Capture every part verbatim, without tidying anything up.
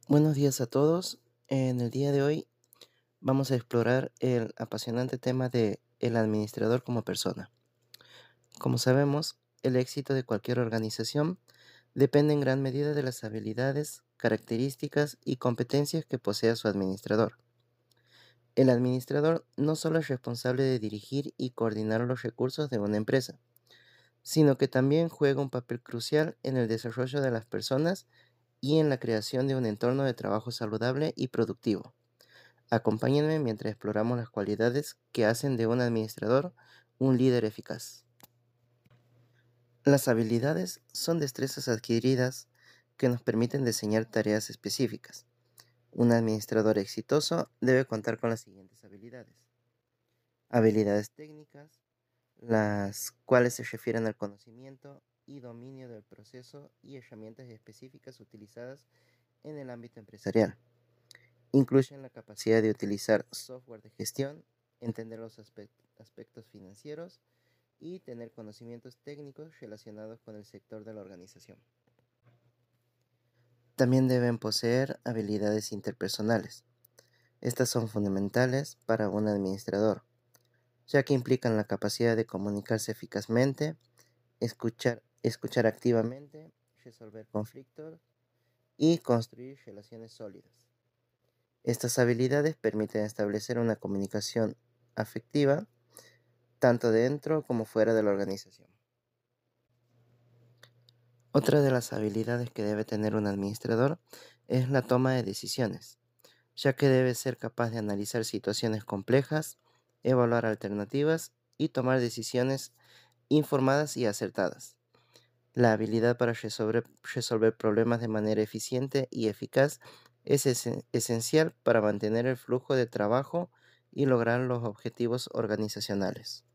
Buenos días a todos. En el día de hoy vamos a explorar el apasionante tema de el administrador como persona. Como sabemos, el éxito de cualquier organización depende en gran medida de las habilidades, características y competencias que posea su administrador. El administrador no solo es responsable de dirigir y coordinar los recursos de una empresa, sino que también juega un papel crucial en el desarrollo de las personas y en la creación de un entorno de trabajo saludable y productivo. Acompáñenme mientras exploramos las cualidades que hacen de un administrador un líder eficaz. Las habilidades son destrezas adquiridas que nos permiten diseñar tareas específicas. Un administrador exitoso debe contar con las siguientes habilidades. Habilidades técnicas, las cuales se refieren al conocimiento y dominio del proceso y herramientas específicas utilizadas en el ámbito empresarial. Incluyen la capacidad de utilizar software de gestión, entender los aspectos financieros y tener conocimientos técnicos relacionados con el sector de la organización. También deben poseer habilidades interpersonales. Estas son fundamentales para un administrador, ya que implican la capacidad de comunicarse eficazmente, escuchar, escuchar activamente, resolver conflictos y construir relaciones sólidas. Estas habilidades permiten establecer una comunicación afectiva tanto dentro como fuera de la organización. Otra de las habilidades que debe tener un administrador es la toma de decisiones, ya que debe ser capaz de analizar situaciones complejas, evaluar alternativas y tomar decisiones informadas y acertadas. La habilidad para resolver, resolver problemas de manera eficiente y eficaz es esen- esencial para mantener el flujo de trabajo y lograr los objetivos organizacionales.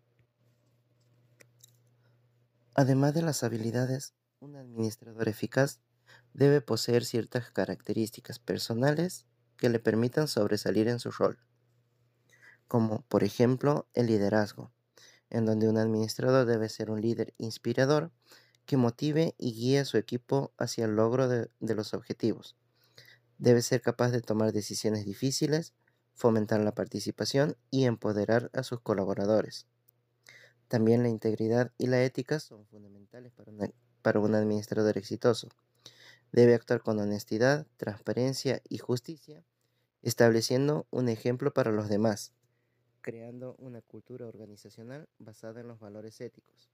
Además de las habilidades, un administrador eficaz debe poseer ciertas características personales que le permitan sobresalir en su rol, como por ejemplo el liderazgo, en donde un administrador debe ser un líder inspirador que motive y guíe a su equipo hacia el logro de, de los objetivos. Debe ser capaz de tomar decisiones difíciles, fomentar la participación y empoderar a sus colaboradores. También la integridad y la ética son fundamentales para, una- para un administrador exitoso. Debe actuar con honestidad, transparencia y justicia, estableciendo un ejemplo para los demás, creando una cultura organizacional basada en los valores éticos.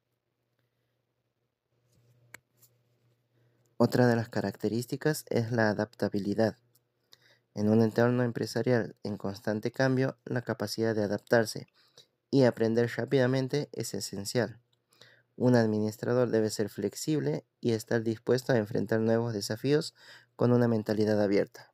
Otra de las características es la adaptabilidad. En un entorno empresarial en constante cambio, la capacidad de adaptarse y aprender rápidamente es esencial. Un administrador debe ser flexible y estar dispuesto a enfrentar nuevos desafíos con una mentalidad abierta.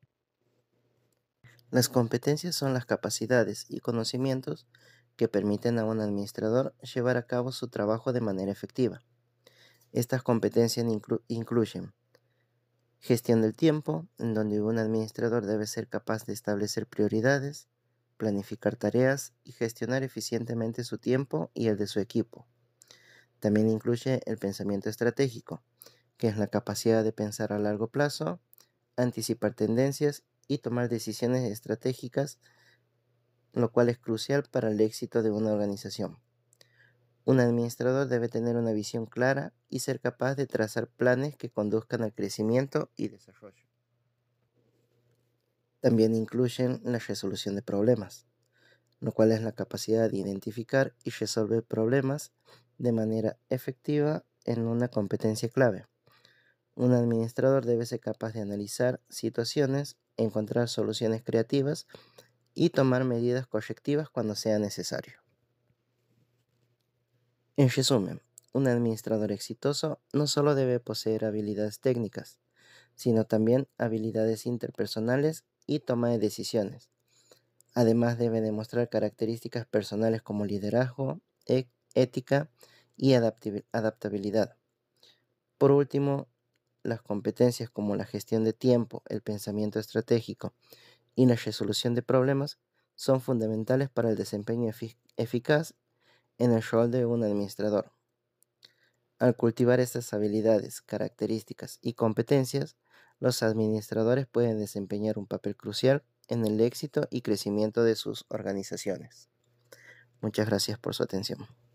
Las competencias son las capacidades y conocimientos que permiten a un administrador llevar a cabo su trabajo de manera efectiva. Estas competencias inclu- incluyen gestión del tiempo, en donde un administrador debe ser capaz de establecer prioridades, planificar tareas y gestionar eficientemente su tiempo y el de su equipo. También incluye el pensamiento estratégico, que es la capacidad de pensar a largo plazo, anticipar tendencias y tomar decisiones estratégicas, lo cual es crucial para el éxito de una organización. Un administrador debe tener una visión clara y ser capaz de trazar planes que conduzcan al crecimiento y desarrollo. También incluyen la resolución de problemas, lo cual es la capacidad de identificar y resolver problemas de manera efectiva en una competencia clave. Un administrador debe ser capaz de analizar situaciones, encontrar soluciones creativas y tomar medidas correctivas cuando sea necesario. En resumen, un administrador exitoso no solo debe poseer habilidades técnicas, sino también habilidades interpersonales y toma de decisiones. Además, debe demostrar características personales como liderazgo, e- ética y adaptabi- adaptabilidad. Por último, las competencias como la gestión de tiempo, el pensamiento estratégico y la resolución de problemas son fundamentales para el desempeño efi- eficaz en el rol de un administrador. Al cultivar estas habilidades, características y competencias, los administradores pueden desempeñar un papel crucial en el éxito y crecimiento de sus organizaciones. Muchas gracias por su atención.